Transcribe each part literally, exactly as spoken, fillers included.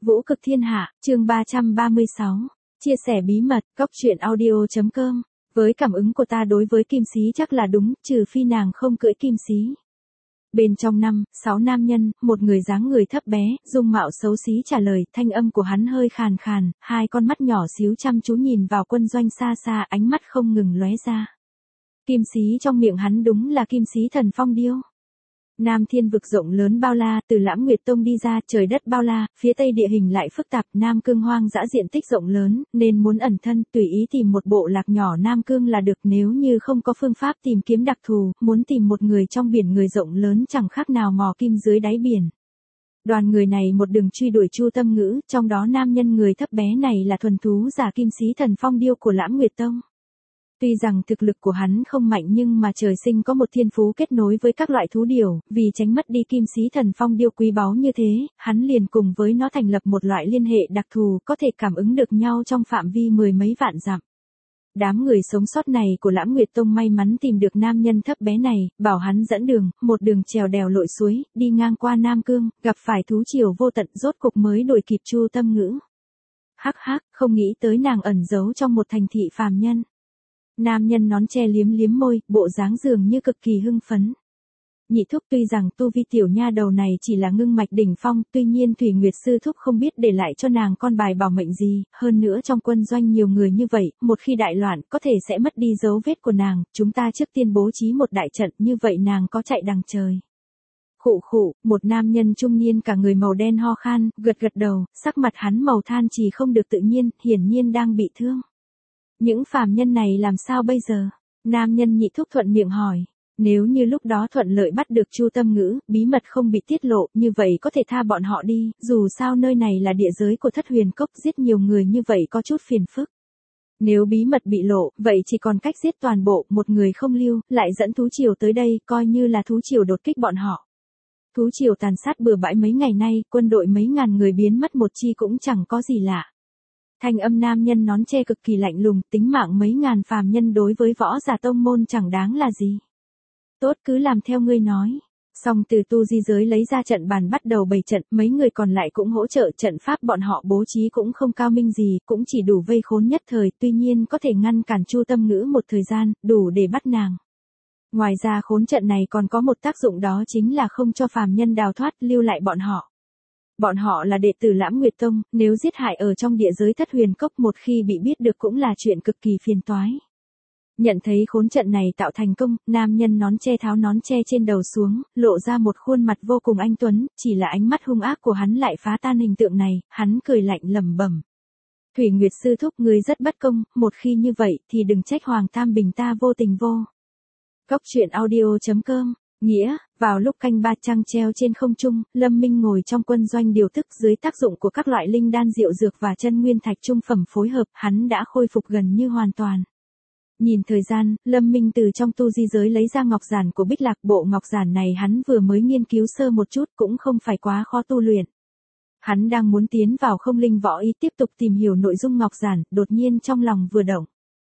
Vũ cực thiên hạ, chương ba trăm ba mươi sáu. Chia sẻ bí mật, góc truyện audio chấm com. Với cảm ứng của ta đối với Kim Xí chắc là đúng, trừ phi nàng không cưỡi Kim Xí. Bên trong năm, sáu nam nhân, một người dáng người thấp bé, dung mạo xấu xí trả lời, thanh âm của hắn hơi khàn khàn, hai con mắt nhỏ xíu chăm chú nhìn vào quân doanh xa xa, ánh mắt không ngừng lóe ra. Kim Xí trong miệng hắn đúng là Kim Xí Thần Phong Điêu. Nam Thiên vực rộng lớn bao la, từ Lãng Nguyệt Tông đi ra, trời đất bao la, phía tây địa hình lại phức tạp, Nam Cương hoang dã diện tích rộng lớn, nên muốn ẩn thân, tùy ý tìm một bộ lạc nhỏ Nam Cương là được, nếu như không có phương pháp tìm kiếm đặc thù, muốn tìm một người trong biển người rộng lớn chẳng khác nào mò kim dưới đáy biển. Đoàn người này một đường truy đuổi Chu Tâm Ngữ, trong đó nam nhân người thấp bé này là thuần thú giả Kim Xí Thần Phong Điêu của Lãng Nguyệt Tông. Tuy rằng thực lực của hắn không mạnh nhưng mà trời sinh có một thiên phú kết nối với các loại thú điểu, vì tránh mất đi Kim Xí Thần Phong Điêu quý báu như thế, hắn liền cùng với nó thành lập một loại liên hệ đặc thù có thể cảm ứng được nhau trong phạm vi mười mấy vạn dặm. Đám người sống sót này của Lãng Nguyệt Tông may mắn tìm được nam nhân thấp bé này, bảo hắn dẫn đường, một đường trèo đèo lội suối, đi ngang qua Nam Cương, gặp phải thú triều vô tận, rốt cục mới đuổi kịp Chu Tâm Ngữ. Hắc hắc, không nghĩ tới nàng ẩn giấu trong một thành thị phàm nhân. Nam nhân nón che liếm liếm môi, bộ dáng dường như cực kỳ hưng phấn. Nhị thúc tuy rằng tu vi tiểu nha đầu này chỉ là ngưng mạch đỉnh phong, tuy nhiên Thủy Nguyệt sư thúc không biết để lại cho nàng con bài bảo mệnh gì, hơn nữa trong quân doanh nhiều người như vậy, một khi đại loạn có thể sẽ mất đi dấu vết của nàng, chúng ta trước tiên bố trí một đại trận, như vậy nàng có chạy đằng trời. Khụ khụ, một nam nhân trung niên cả người màu đen ho khan, gật gật đầu, sắc mặt hắn màu than chỉ không được tự nhiên, hiển nhiên đang bị thương. Những phàm nhân này làm sao bây giờ? Nam nhân nhị thúc thuận miệng hỏi. Nếu như lúc đó thuận lợi bắt được Chu Tâm Ngữ, bí mật không bị tiết lộ, như vậy có thể tha bọn họ đi, dù sao nơi này là địa giới của Thất Huyền Cốc, giết nhiều người như vậy có chút phiền phức. Nếu bí mật bị lộ, vậy chỉ còn cách giết toàn bộ, một người không lưu, lại dẫn thú triều tới đây, coi như là thú triều đột kích bọn họ. Thú triều tàn sát bừa bãi mấy ngày nay, quân đội mấy ngàn người biến mất một chi cũng chẳng có gì lạ. Thanh âm nam nhân nón che cực kỳ lạnh lùng, tính mạng mấy ngàn phàm nhân đối với võ giả tông môn chẳng đáng là gì. Tốt, cứ làm theo ngươi nói. Xong từ tu di giới lấy ra trận bàn bắt đầu bày trận, mấy người còn lại cũng hỗ trợ, trận pháp bọn họ bố trí cũng không cao minh gì, cũng chỉ đủ vây khốn nhất thời, tuy nhiên có thể ngăn cản Chu Tâm Ngữ một thời gian, đủ để bắt nàng. Ngoài ra khốn trận này còn có một tác dụng, đó chính là không cho phàm nhân đào thoát, lưu lại bọn họ. Bọn họ là đệ tử Lãng Nguyệt Tông, nếu giết hại ở trong địa giới Thất Huyền Cốc một khi bị biết được cũng là chuyện cực kỳ phiền toái. Nhận thấy khốn trận này tạo thành công, nam nhân nón che tháo nón che trên đầu xuống, lộ ra một khuôn mặt vô cùng anh tuấn, chỉ là ánh mắt hung ác của hắn lại phá tan hình tượng này, hắn cười lạnh lẩm bẩm. Thủy Nguyệt sư thúc, ngươi rất bất công, một khi như vậy thì đừng trách Hoàng Tam Bình ta vô tình vô. Góc truyện audio chấm com. Nghĩa, vào lúc canh ba trăng treo trên không trung, Lâm Minh ngồi trong quân doanh điều tức, dưới tác dụng của các loại linh đan diệu dược và chân nguyên thạch trung phẩm phối hợp, hắn đã khôi phục gần như hoàn toàn. Nhìn thời gian, Lâm Minh từ trong tu di giới lấy ra ngọc giản của Bích Lạc, bộ ngọc giản này hắn vừa mới nghiên cứu sơ một chút, cũng không phải quá khó tu luyện. Hắn đang muốn tiến vào không linh võ ý tiếp tục tìm hiểu nội dung ngọc giản, đột nhiên trong lòng vừa động.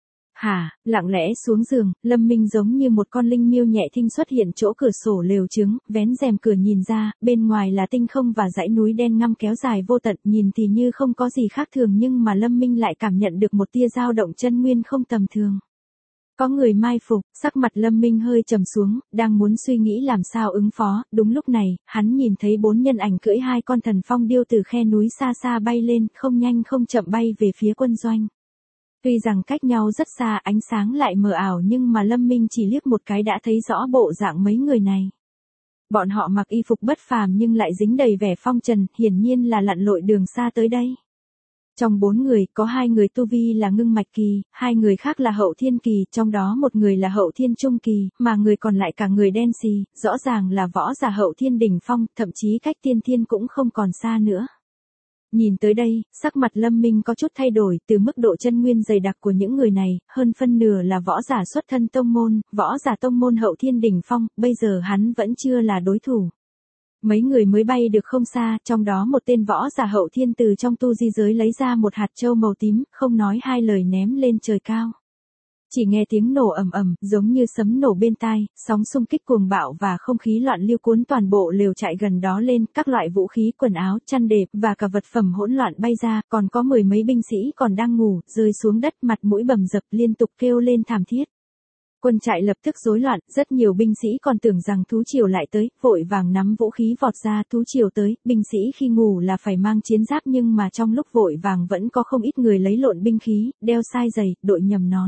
Hả, lặng lẽ xuống giường, Lâm Minh giống như một con linh miêu nhẹ thinh xuất hiện chỗ cửa sổ lều trứng, vén rèm cửa nhìn ra, bên ngoài là tinh không và dãy núi đen ngăm kéo dài vô tận, nhìn thì như không có gì khác thường nhưng mà Lâm Minh lại cảm nhận được một tia dao động chân nguyên không tầm thường. Có người mai phục, sắc mặt Lâm Minh hơi trầm xuống, đang muốn suy nghĩ làm sao ứng phó, đúng lúc này, hắn nhìn thấy bốn nhân ảnh cưỡi hai con thần phong điêu từ khe núi xa xa bay lên, không nhanh không chậm bay về phía quân doanh. Tuy rằng cách nhau rất xa, ánh sáng lại mờ ảo nhưng mà Lâm Minh chỉ liếc một cái đã thấy rõ bộ dạng mấy người này. Bọn họ mặc y phục bất phàm nhưng lại dính đầy vẻ phong trần, hiển nhiên là lặn lội đường xa tới đây. Trong bốn người, có hai người tu vi là ngưng mạch kỳ, hai người khác là hậu thiên kỳ, trong đó một người là hậu thiên trung kỳ, mà người còn lại cả người đen xì, rõ ràng là võ giả hậu thiên đỉnh phong, thậm chí cách tiên thiên cũng không còn xa nữa. Nhìn tới đây, sắc mặt Lâm Minh có chút thay đổi, từ mức độ chân nguyên dày đặc của những người này, hơn phân nửa là võ giả xuất thân tông môn, võ giả tông môn hậu thiên đỉnh phong, bây giờ hắn vẫn chưa là đối thủ. Mấy người mới bay được không xa, trong đó một tên võ giả hậu thiên từ trong tu di giới lấy ra một hạt châu màu tím, không nói hai lời ném lên trời cao. Chỉ nghe tiếng nổ ầm ầm, giống như sấm nổ bên tai, sóng xung kích cuồng bạo và không khí loạn lưu cuốn toàn bộ lều trại gần đó lên, các loại vũ khí, quần áo, chăn đệm và cả vật phẩm hỗn loạn bay ra, còn có mười mấy binh sĩ còn đang ngủ, rơi xuống đất, mặt mũi bầm dập, liên tục kêu lên thảm thiết. Quân trại lập tức rối loạn, rất nhiều binh sĩ còn tưởng rằng thú triều lại tới, vội vàng nắm vũ khí vọt ra, thú triều tới, binh sĩ khi ngủ là phải mang chiến giáp nhưng mà trong lúc vội vàng vẫn có không ít người lấy lộn binh khí, đeo sai giày, đội nhầm nón.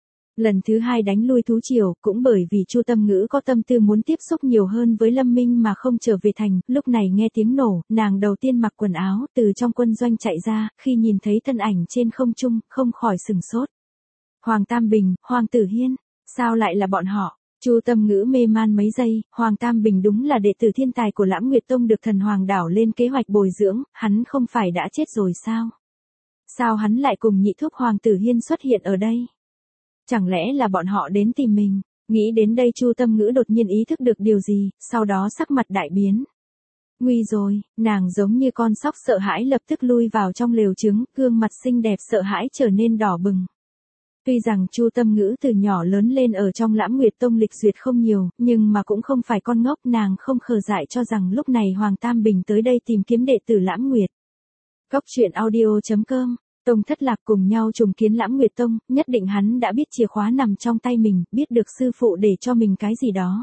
Lần thứ hai đánh lui thú triều, cũng bởi vì Chu Tâm Ngữ có tâm tư muốn tiếp xúc nhiều hơn với Lâm Minh mà không trở về thành, lúc này nghe tiếng nổ, nàng đầu tiên mặc quần áo, từ trong quân doanh chạy ra, khi nhìn thấy thân ảnh trên không trung, không khỏi sừng sốt. Hoàng Tam Bình, Hoàng Tử Hiên, sao lại là bọn họ? Chu Tâm Ngữ mê man mấy giây, Hoàng Tam Bình đúng là đệ tử thiên tài của Lãng Nguyệt Tông được thần Hoàng đảo lên kế hoạch bồi dưỡng, hắn không phải đã chết rồi sao? Sao hắn lại cùng nhị thúc Hoàng Tử Hiên xuất hiện ở đây? Chẳng lẽ là bọn họ đến tìm mình? Nghĩ đến đây Chu Tâm Ngữ đột nhiên ý thức được điều gì, sau đó sắc mặt đại biến. Nguy rồi, nàng giống như con sóc sợ hãi lập tức lui vào trong lều trứng, gương mặt xinh đẹp sợ hãi trở nên đỏ bừng. Tuy rằng Chu Tâm Ngữ từ nhỏ lớn lên ở trong Lãng Nguyệt Tông lịch duyệt không nhiều, nhưng mà cũng không phải con ngốc, nàng không khờ dại cho rằng lúc này Hoàng Tam Bình tới đây tìm kiếm đệ tử Lãng Nguyệt. Góc truyện audio chấm com Tông Thất Lạc cùng nhau trùng kiến Lãng Nguyệt Tông, nhất định hắn đã biết chìa khóa nằm trong tay mình, biết được sư phụ để cho mình cái gì đó.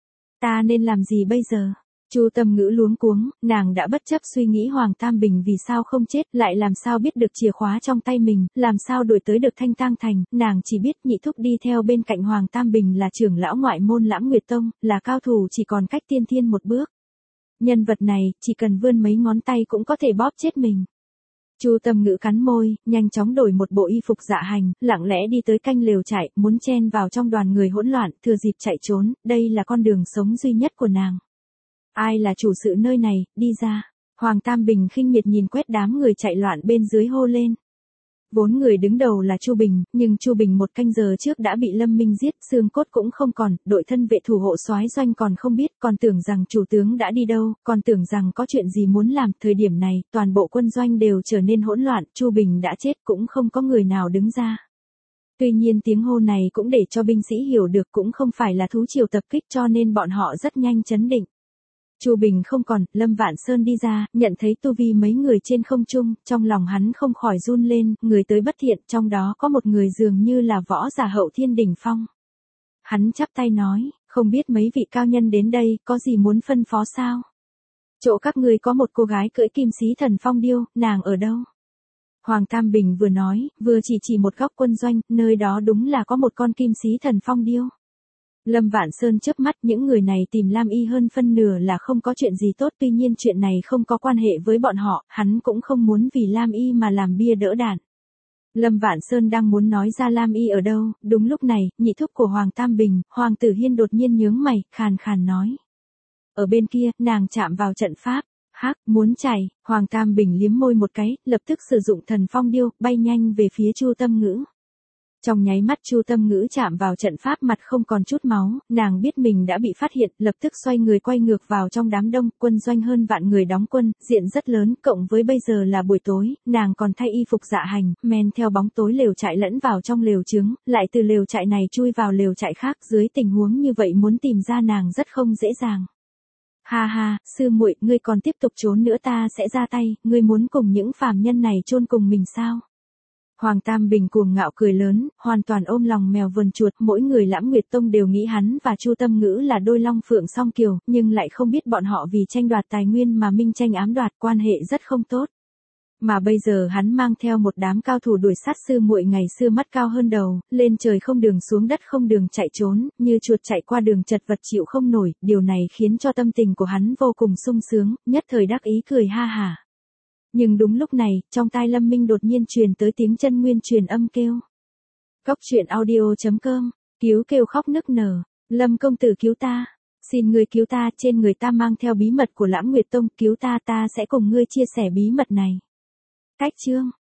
Ta nên làm gì bây giờ? Chu Tâm Ngữ luống cuống, nàng đã bất chấp suy nghĩ Hoàng Tam Bình vì sao không chết, lại làm sao biết được chìa khóa trong tay mình, làm sao đuổi tới được Thanh Tang Thành, nàng chỉ biết nhị thúc đi theo bên cạnh Hoàng Tam Bình là trưởng lão ngoại môn Lãng Nguyệt Tông, là cao thủ chỉ còn cách tiên thiên một bước. Nhân vật này, chỉ cần vươn mấy ngón tay cũng có thể bóp chết mình. Chu Tâm Ngữ cắn môi, nhanh chóng đổi một bộ y phục dạ hành, lặng lẽ đi tới canh lều trại, muốn chen vào trong đoàn người hỗn loạn, thừa dịp chạy trốn, đây là con đường sống duy nhất của nàng. Ai là chủ sự nơi này, đi ra. Hoàng Tam Bình khinh miệt nhìn quét đám người chạy loạn bên dưới hô lên. Vốn người đứng đầu là Chu Bình, nhưng Chu Bình một canh giờ trước đã bị Lâm Minh giết, xương cốt cũng không còn, đội thân vệ thủ hộ soái doanh còn không biết, còn tưởng rằng chủ tướng đã đi đâu, còn tưởng rằng có chuyện gì muốn làm, thời điểm này, toàn bộ quân doanh đều trở nên hỗn loạn, Chu Bình đã chết cũng không có người nào đứng ra. Tuy nhiên tiếng hô này cũng để cho binh sĩ hiểu được cũng không phải là thú triều tập kích cho nên bọn họ rất nhanh chấn định. Chu Bình không còn, Lâm Vạn Sơn đi ra, nhận thấy tu vi mấy người trên không trung, trong lòng hắn không khỏi run lên, người tới bất thiện, trong đó có một người dường như là võ giả hậu thiên đỉnh phong. Hắn chắp tay nói, không biết mấy vị cao nhân đến đây, có gì muốn phân phó sao? Chỗ các ngươi có một cô gái cưỡi kim xí thần phong điêu, nàng ở đâu? Hoàng Tam Bình vừa nói, vừa chỉ chỉ một góc quân doanh, nơi đó đúng là có một con kim xí thần phong điêu. Lâm Vạn Sơn chớp mắt, những người này tìm Lam Y hơn phân nửa là không có chuyện gì tốt, tuy nhiên chuyện này không có quan hệ với bọn họ, hắn cũng không muốn vì Lam Y mà làm bia đỡ đạn. Lâm Vạn Sơn đang muốn nói ra Lam Y ở đâu, đúng lúc này, nhị thúc của Hoàng Tam Bình, Hoàng Tử Hiên đột nhiên nhướng mày, khàn khàn nói. Ở bên kia, nàng chạm vào trận pháp, hắc, muốn chạy, Hoàng Tam Bình liếm môi một cái, lập tức sử dụng thần phong điêu, bay nhanh về phía Chu Tâm Ngữ. Trong nháy mắt Chu Tâm Ngữ chạm vào trận pháp mặt không còn chút máu, nàng biết mình đã bị phát hiện, lập tức xoay người quay ngược vào trong đám đông, quân doanh hơn vạn người đóng quân, diện rất lớn, cộng với bây giờ là buổi tối, nàng còn thay y phục dạ hành, men theo bóng tối lều trại lẫn vào trong lều trứng, lại từ lều trại này chui vào lều trại khác, dưới tình huống như vậy muốn tìm ra nàng rất không dễ dàng. Ha ha, sư muội, ngươi còn tiếp tục trốn nữa ta sẽ ra tay, ngươi muốn cùng những phàm nhân này chôn cùng mình sao? Hoàng Tam Bình cuồng ngạo cười lớn, hoàn toàn ôm lòng mèo vườn chuột, mỗi người Lãng Nguyệt Tông đều nghĩ hắn và Chu Tâm Ngữ là đôi long phượng song kiều, nhưng lại không biết bọn họ vì tranh đoạt tài nguyên mà minh tranh ám đoạt, quan hệ rất không tốt. Mà bây giờ hắn mang theo một đám cao thủ đuổi sát sư muội ngày xưa mắt cao hơn đầu, lên trời không đường xuống đất không đường chạy trốn, như chuột chạy qua đường chật vật chịu không nổi, điều này khiến cho tâm tình của hắn vô cùng sung sướng, nhất thời đắc ý cười ha hả. Nhưng đúng lúc này, trong tai Lâm Minh đột nhiên truyền tới tiếng chân nguyên truyền âm kêu. Góc truyện audio chấm com, cứu kêu khóc nức nở, Lâm công tử cứu ta, xin ngươi cứu ta, trên người ta mang theo bí mật của Lãng Nguyệt Tông, cứu ta ta sẽ cùng ngươi chia sẻ bí mật này. Cách chương